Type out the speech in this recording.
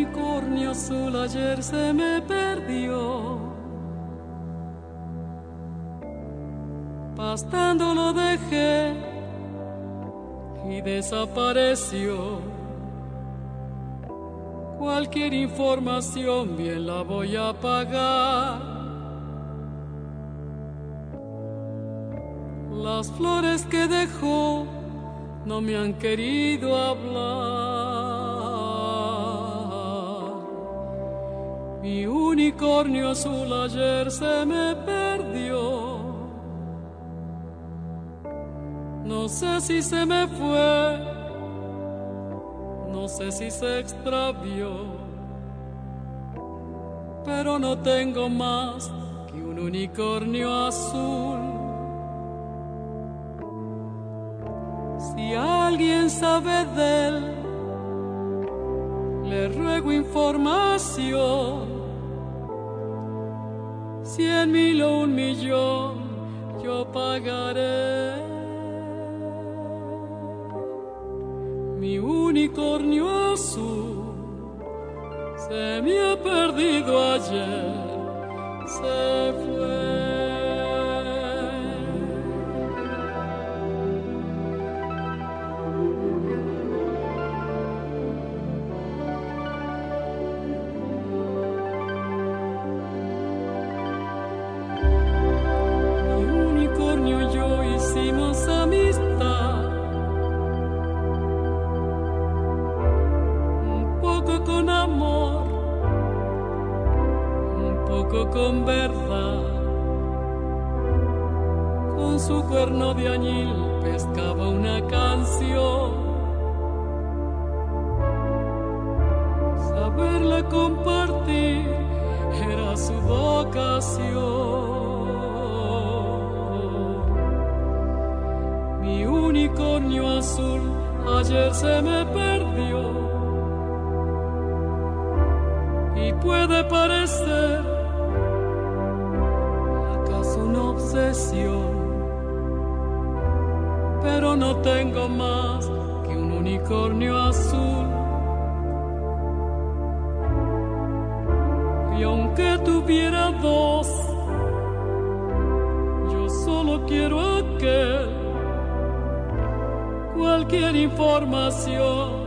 unicornio azul ayer se me perdió. Pastando lo dejé y desapareció. Cualquier información bien la voy a pagar. Las flores que dejó no me han querido hablar. Mi unicornio azul ayer se me perdió. No sé si se me fue, no sé si se extravió, pero no tengo más que un unicornio azul. Si alguien sabe de él, le ruego información. 100,000 o 1,000,000 yo pagaré. Mi unicornio azul se me ha perdido ayer, se fue. Mi unicornio y yo hicimos amistad. Con amor, un poco con verdad. Con su cuerno de añil pescaba una canción. Saberla compartir era su vocación. Mi unicornio azul ayer se me perdió. Y puede parecer acaso una obsesión, pero no tengo más que un unicornio azul. Y aunque tuviera dos, yo solo quiero aquel. Cualquier información